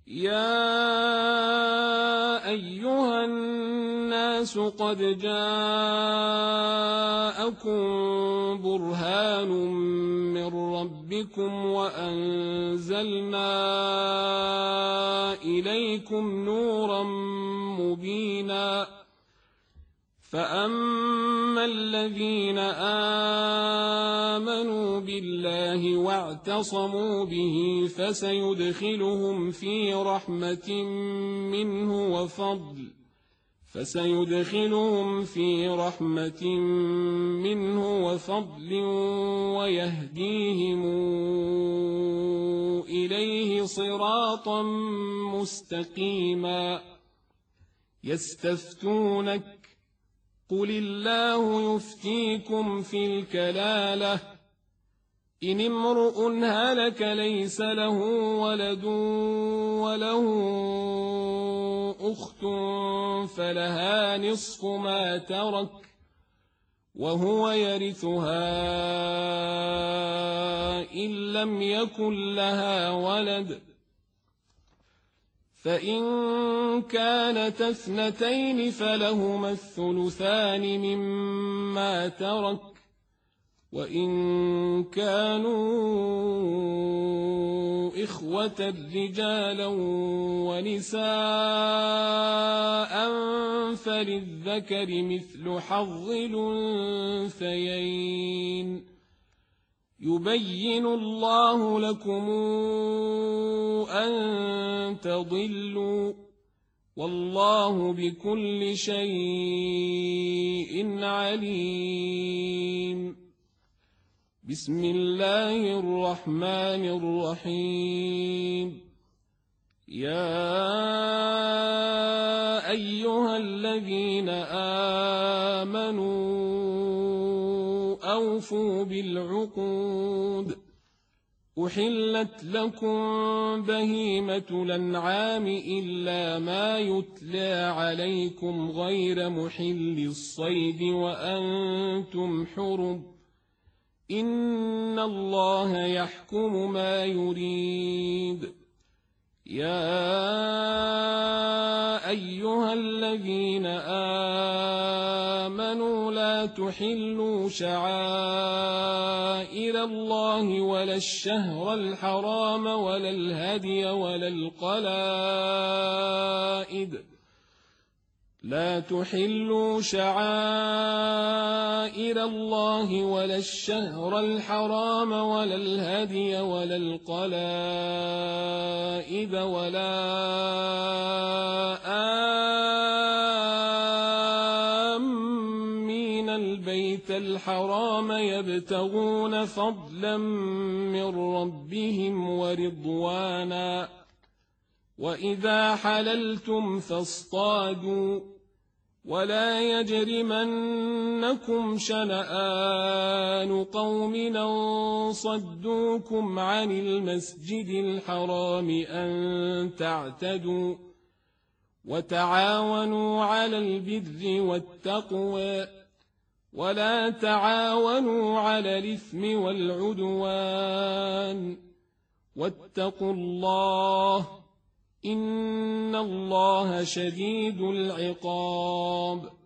يا أيها الناس قد جاءكم برهان من ربكم وأنزلنا إليكم نورا مبينا فأما الذين آمنوا بالله واعتصموا به فسيدخلهم في رحمة منه وفضل ويهديهم إليه صراطا مستقيما يستفتونك قل الله يفتيكم في الكلالة إن امرؤ هلك ليس له ولد وله أخت فلها نصف ما ترك وهو يرثها إن لم يكن لها ولد فإن كانت اثنتين فلهما الثلثان مما ترك وإن كانوا إخوة رجالا ونساء فللذكر مثل حظ الأنثيين يبين الله لكم أن تضلوا والله بكل شيء عليم بسم الله الرحمن الرحيم يا أيها الذين آمنوا أوفوا بالعقود أحلت لكم بهيمة الأنعام إلا ما يتلى عليكم غير محل الصيد وأنتم حرم إن الله يحكم ما يريد يا أيها الذين آمنوا لا تحلوا شعائر الله ولا الشهر الحرام ولا الهدي ولا القلائد لا تحلوا شعائر الله ولا الشهر الحرام ولا الهدي ولا القلائد ولا آمين البيت الحرام يبتغون فضلا من ربهم ورضوانا وإذا حللتم فاصطادوا ولا يجرمنكم شنآن قوم أن صدوكم عن المسجد الحرام أن تعتدوا وتعاونوا على البر والتقوى ولا تعاونوا على الإثم والعدوان واتقوا الله إن الله شديد العقاب